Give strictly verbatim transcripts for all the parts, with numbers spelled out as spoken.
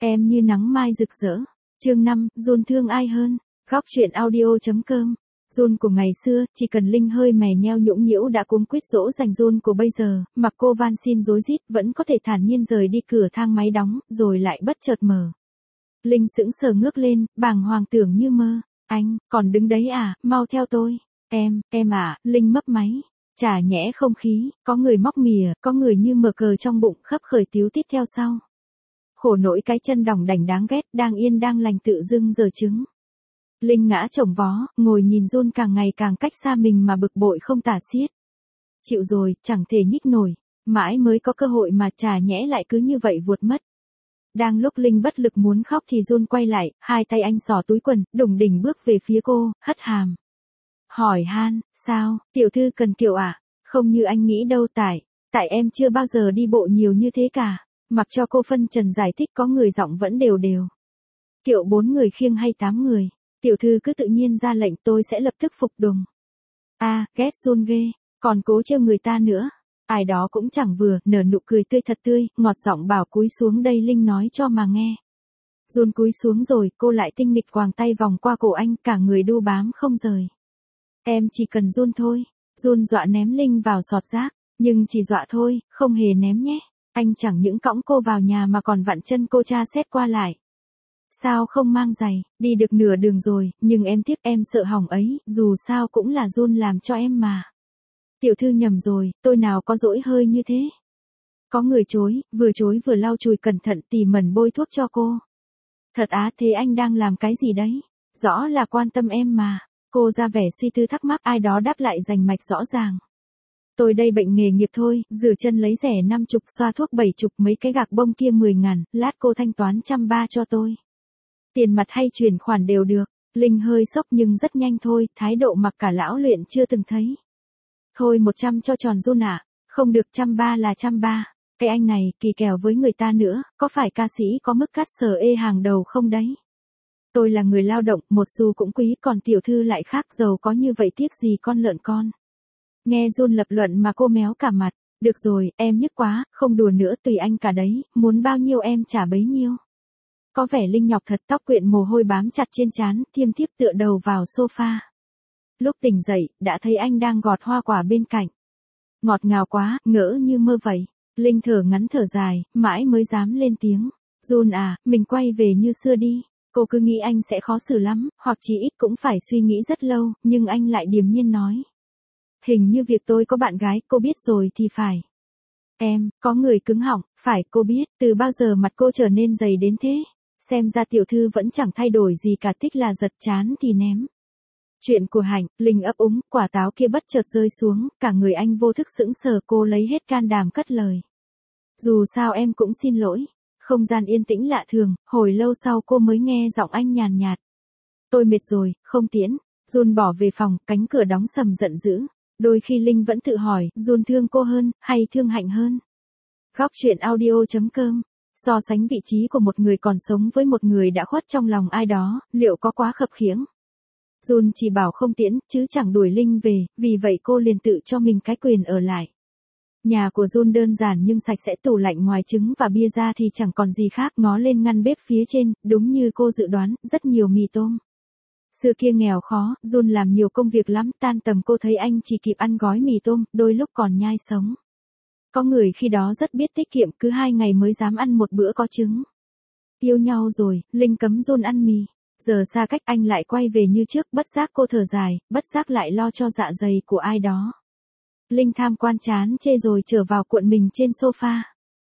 Em như nắng mai rực rỡ. Chương năm, Jun thương ai hơn? Góc truyện audio.com. Jun của ngày xưa, chỉ cần Linh hơi mè nheo nhũng nhiễu đã cuống quýt dỗ dành Jun của bây giờ, mặc cô van xin rối rít vẫn có thể thản nhiên rời đi, cửa thang máy đóng, rồi lại bất chợt mở. Linh sững sờ ngước lên, bàng hoàng tưởng như mơ. Anh, còn đứng đấy à, mau theo tôi. Em, em à, Linh mấp máy. Chả nhẽ không khí, có người móc mìa, có người như mở cờ trong bụng khấp khởi tíu tít theo sau. Khổ nỗi cái chân đỏng đảnh đáng ghét, đang yên đang lành tự dưng giờ trứng. Linh ngã chồng vó, ngồi nhìn Jun càng ngày càng cách xa mình mà bực bội không tả xiết. Chịu rồi, chẳng thể nhích nổi, mãi mới có cơ hội mà chả nhẽ lại cứ như vậy vuột mất. Đang lúc Linh bất lực muốn khóc thì Jun quay lại, hai tay anh xỏ túi quần, đùng đỉnh bước về phía cô, hất hàm. Hỏi han, sao, tiểu thư cần kiệu à? Không như anh nghĩ đâu tại, tại em chưa bao giờ đi bộ nhiều như thế cả. Mặc cho cô phân trần giải thích, có người giọng vẫn đều đều. Kiệu bốn người khiêng hay tám người, tiểu thư cứ tự nhiên ra lệnh tôi sẽ lập tức phục tùng. À, ghét Jun ghê, còn cố trêu người ta nữa. Ai đó cũng chẳng vừa, nở nụ cười tươi thật tươi, ngọt giọng bảo cúi xuống đây Linh nói cho mà nghe. Jun cúi xuống rồi, cô lại tinh nghịch quàng tay vòng qua cổ anh, cả người đu bám không rời. Em chỉ cần Jun thôi. Jun dọa ném Linh vào sọt rác, nhưng chỉ dọa thôi, không hề ném nhé. Anh chẳng những cõng cô vào nhà mà còn vặn chân cô tra xét qua lại. Sao không mang giày, đi được nửa đường rồi, nhưng em tiếc em sợ hỏng ấy, dù sao cũng là Jun làm cho em mà. Tiểu thư nhầm rồi, tôi nào có dỗi hơi như thế. Có người chối, vừa chối vừa lau chùi cẩn thận tỉ mẩn bôi thuốc cho cô. Thật á, thế anh đang làm cái gì đấy? Rõ là quan tâm em mà. Cô ra vẻ suy tư thắc mắc, ai đó đáp lại rành mạch rõ ràng. Tôi đây bệnh nghề nghiệp thôi, rửa chân lấy rẻ năm chục, xoa thuốc bảy chục, mấy cái gạc bông kia mười ngàn, lát cô thanh toán trăm ba cho tôi. Tiền mặt hay chuyển khoản đều được. Linh hơi sốc nhưng rất nhanh thôi, thái độ mặc cả lão luyện chưa từng thấy. Thôi một trăm cho tròn Jun ạ, không được trăm ba là trăm ba. Cái anh này, kỳ kèo với người ta nữa, có phải ca sĩ có mức cắt sờ ê hàng đầu không đấy? Tôi là người lao động, một xu cũng quý, còn tiểu thư lại khác, giàu có như vậy tiếc gì con lợn con. Nghe Jun lập luận mà cô méo cả mặt. Được rồi, em nhức quá, không đùa nữa, tùy anh cả đấy, muốn bao nhiêu em trả bấy nhiêu. Có vẻ Linh nhọc thật, tóc quyện mồ hôi bám chặt trên trán, thiêm thiếp tựa đầu vào sofa. Lúc tỉnh dậy, đã thấy anh đang gọt hoa quả bên cạnh. Ngọt ngào quá, ngỡ như mơ vậy. Linh thở ngắn thở dài, mãi mới dám lên tiếng. Jun à, mình quay về như xưa đi. Cô cứ nghĩ anh sẽ khó xử lắm, hoặc chỉ ít cũng phải suy nghĩ rất lâu, nhưng anh lại điềm nhiên nói. Hình như việc tôi có bạn gái, cô biết rồi thì phải. Em, có người cứng họng, phải, cô biết, từ bao giờ mặt cô trở nên dày đến thế? Xem ra tiểu thư vẫn chẳng thay đổi gì cả, thích là giật, chán thì ném. Chuyện của Hạnh, Linh ấp úng, quả táo kia bất chợt rơi xuống, cả người anh vô thức sững sờ, cô lấy hết can đảm cất lời. Dù sao em cũng xin lỗi. Không gian yên tĩnh lạ thường, hồi lâu sau cô mới nghe giọng anh nhàn nhạt. Tôi mệt rồi, không tiễn. Jun bỏ về phòng, cánh cửa đóng sầm giận dữ. Đôi khi Linh vẫn tự hỏi, Jun thương cô hơn, hay thương Hạnh hơn? Góc truyện audio.com. So sánh vị trí của một người còn sống với một người đã khuất trong lòng ai đó, liệu có quá khập khiễng? Jun chỉ bảo không tiễn, chứ chẳng đuổi Linh về, vì vậy cô liền tự cho mình cái quyền ở lại. Nhà của Jun đơn giản nhưng sạch sẽ, tủ lạnh ngoài trứng và bia ra thì chẳng còn gì khác, ngó lên ngăn bếp phía trên, đúng như cô dự đoán, rất nhiều mì tôm. Xưa kia nghèo khó, Jun làm nhiều công việc lắm, tan tầm cô thấy anh chỉ kịp ăn gói mì tôm, đôi lúc còn nhai sống. Có người khi đó rất biết tiết kiệm, cứ hai ngày mới dám ăn một bữa có trứng. Yêu nhau rồi, Linh cấm Jun ăn mì. Giờ xa cách anh lại quay về như trước, bất giác cô thở dài, bất giác lại lo cho dạ dày của ai đó. Linh tham quan chán chê rồi trở vào cuộn mình trên sofa.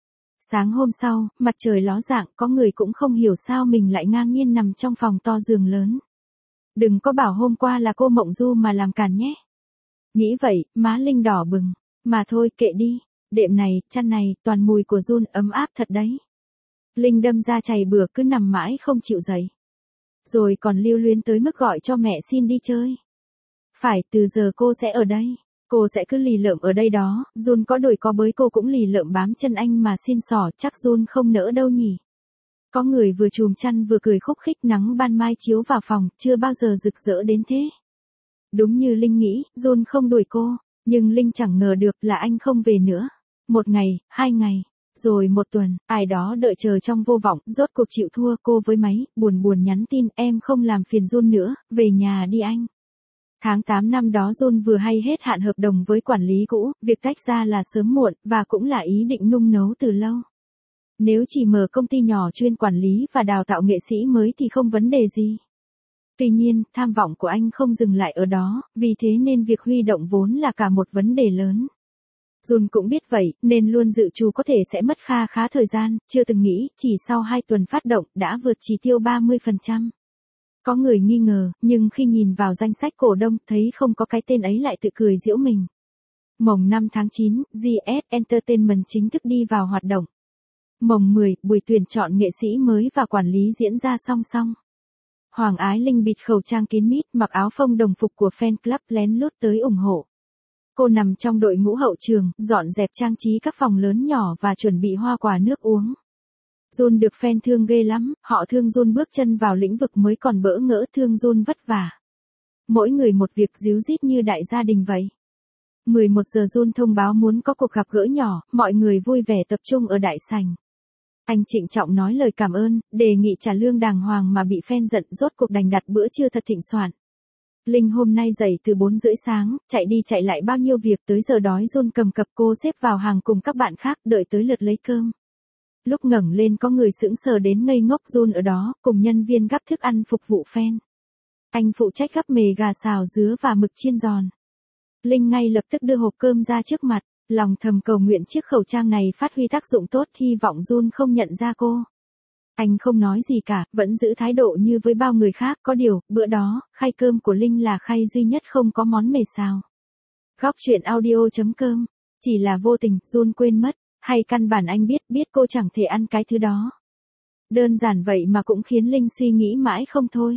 Sáng hôm sau, mặt trời ló dạng, có người cũng không hiểu sao mình lại ngang nhiên nằm trong phòng to giường lớn. Đừng có bảo hôm qua là cô mộng du mà làm càn nhé. Nghĩ vậy, má Linh đỏ bừng. Mà thôi, kệ đi. Đệm này, chăn này, toàn mùi của Jun, ấm áp thật đấy. Linh đâm ra chày bừa, cứ nằm mãi không chịu dậy. Rồi còn lưu luyến tới mức gọi cho mẹ xin đi chơi. Phải, từ giờ cô sẽ ở đây. Cô sẽ cứ lì lợm ở đây đó, Jun có đổi có bới cô cũng lì lợm bám chân anh mà xin xỏ, chắc Jun không nỡ đâu nhỉ. Có người vừa chùm chăn vừa cười khúc khích, nắng ban mai chiếu vào phòng, chưa bao giờ rực rỡ đến thế. Đúng như Linh nghĩ, Jun không đuổi cô, nhưng Linh chẳng ngờ được là anh không về nữa. Một ngày, hai ngày, Rồi một tuần, ai đó đợi chờ trong vô vọng, rốt cuộc chịu thua cô với máy, buồn buồn nhắn tin, em không làm phiền Jun nữa, về nhà đi anh. Tháng tám năm đó Jun vừa hay hết hạn hợp đồng với quản lý cũ, việc tách ra là sớm muộn, và cũng là ý định nung nấu từ lâu. Nếu chỉ mở công ty nhỏ chuyên quản lý và đào tạo nghệ sĩ mới thì không vấn đề gì. Tuy nhiên, tham vọng của anh không dừng lại ở đó, vì thế nên việc huy động vốn là cả một vấn đề lớn. Jun cũng biết vậy, nên luôn dự trù có thể sẽ mất kha khá thời gian, chưa từng nghĩ, chỉ sau hai tuần phát động, đã vượt chỉ tiêu ba mươi phần trăm. Có người nghi ngờ, nhưng khi nhìn vào danh sách cổ đông, thấy không có cái tên ấy lại tự cười giễu mình. Mồng năm tháng chín, giê ét Entertainment chính thức đi vào hoạt động. Mồng mười, buổi tuyển chọn nghệ sĩ mới và quản lý diễn ra song song. Hoàng Ái Linh bịt khẩu trang kín mít, mặc áo phông đồng phục của fan club lén lút tới ủng hộ. Cô nằm trong đội ngũ hậu trường, dọn dẹp trang trí các phòng lớn nhỏ và chuẩn bị hoa quả nước uống. Jun được fan thương ghê lắm, họ thương Jun bước chân vào lĩnh vực mới còn bỡ ngỡ, thương Jun vất vả. Mỗi người một việc díu dít như đại gia đình vậy. mười một giờ Jun thông báo muốn có cuộc gặp gỡ nhỏ, mọi người vui vẻ tập trung ở đại sảnh. Anh trịnh trọng nói lời cảm ơn, đề nghị trả lương đàng hoàng mà bị fan giận, rốt cuộc đành đặt bữa trưa thật thịnh soạn. Linh hôm nay dậy từ bốn rưỡi sáng, chạy đi chạy lại bao nhiêu việc, tới giờ đói Jun cầm cặp cô xếp vào hàng cùng các bạn khác, đợi tới lượt lấy cơm. Lúc ngẩng lên có người sững sờ đến ngây ngốc, Jun ở đó, cùng nhân viên gắp thức ăn phục vụ fan. Anh phụ trách gắp mề gà xào dứa và mực chiên giòn. Linh ngay lập tức đưa hộp cơm ra trước mặt, lòng thầm cầu nguyện chiếc khẩu trang này phát huy tác dụng tốt, hy vọng Jun không nhận ra cô. Anh không nói gì cả, vẫn giữ thái độ như với bao người khác, có điều, bữa đó, khay cơm của Linh là khay duy nhất không có món mề xào. Góc chuyện audio chấm com, chỉ là vô tình, Jun quên mất, hay căn bản anh biết, biết cô chẳng thể ăn cái thứ đó. Đơn giản vậy mà cũng khiến Linh suy nghĩ mãi không thôi.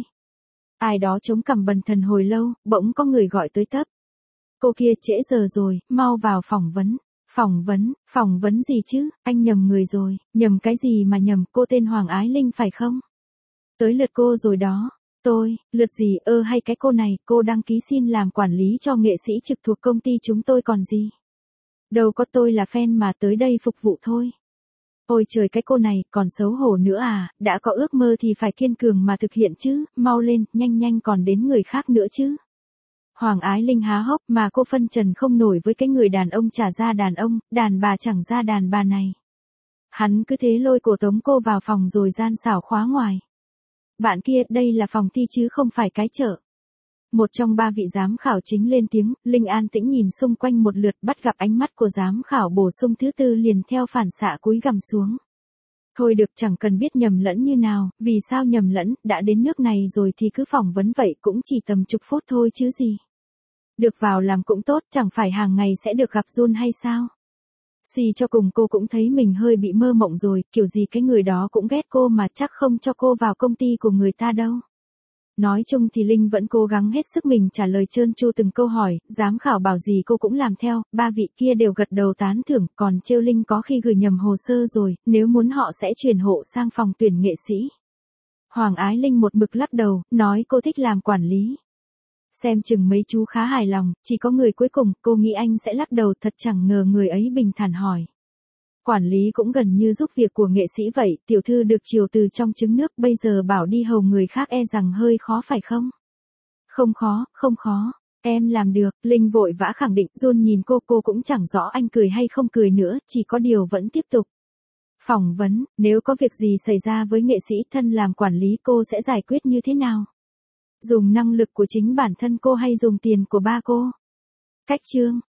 Ai đó chống cằm bần thần hồi lâu, bỗng có người gọi tới tấp. Cô kia, trễ giờ rồi, mau vào phỏng vấn. Phỏng vấn, phỏng vấn gì chứ, anh nhầm người rồi, nhầm cái gì mà nhầm, cô tên Hoàng Ái Linh phải không? Tới lượt cô rồi đó. Tôi, lượt gì, ơ hay cái cô này, cô đăng ký xin làm quản lý cho nghệ sĩ trực thuộc công ty chúng tôi còn gì. Đâu có, tôi là fan mà tới đây phục vụ thôi. Ôi trời, cái cô này, còn xấu hổ nữa à, đã có ước mơ thì phải kiên cường mà thực hiện chứ, mau lên, nhanh nhanh còn đến người khác nữa chứ. Hoàng Ái Linh há hốc, mà cô phân trần không nổi với cái người đàn ông trả ra đàn ông, đàn bà chẳng ra đàn bà này. Hắn cứ thế lôi cổ tống cô vào phòng rồi gian xảo khóa ngoài. Bạn kia, đây là phòng thi chứ không phải cái chợ. Một trong ba vị giám khảo chính lên tiếng, Linh an tĩnh nhìn xung quanh một lượt, bắt gặp ánh mắt của giám khảo bổ sung thứ tư liền theo phản xạ cúi gằm xuống. Thôi được, chẳng cần biết nhầm lẫn như nào, vì sao nhầm lẫn, đã đến nước này rồi thì cứ phỏng vấn vậy, cũng chỉ tầm chục phút thôi chứ gì. Được vào làm cũng tốt, chẳng phải hàng ngày sẽ được gặp Jun hay sao? Suy cho cùng cô cũng thấy mình hơi bị mơ mộng rồi, kiểu gì cái người đó cũng ghét cô mà chắc không cho cô vào công ty của người ta đâu. Nói chung thì Linh vẫn cố gắng hết sức mình trả lời trơn tru từng câu hỏi, giám khảo bảo gì cô cũng làm theo, ba vị kia đều gật đầu tán thưởng, còn trêu Linh có khi gửi nhầm hồ sơ rồi, nếu muốn họ sẽ chuyển hộ sang phòng tuyển nghệ sĩ. Hoàng Ái Linh một mực lắc đầu, nói cô thích làm quản lý. Xem chừng mấy chú khá hài lòng, chỉ có người cuối cùng, cô nghĩ anh sẽ lắc đầu, thật chẳng ngờ người ấy bình thản hỏi. Quản lý cũng gần như giúp việc của nghệ sĩ vậy, tiểu thư được chiều từ trong trứng nước, bây giờ bảo đi hầu người khác e rằng hơi khó phải không? Không khó, không khó, em làm được, Linh vội vã khẳng định. Jun nhìn cô, cô cũng chẳng rõ anh cười hay không cười nữa, chỉ có điều vẫn tiếp tục. Phỏng vấn, nếu có việc gì xảy ra với nghệ sĩ thân làm quản lý cô sẽ giải quyết như thế nào? Dùng năng lực của chính bản thân cô hay dùng tiền của ba cô? Cách chương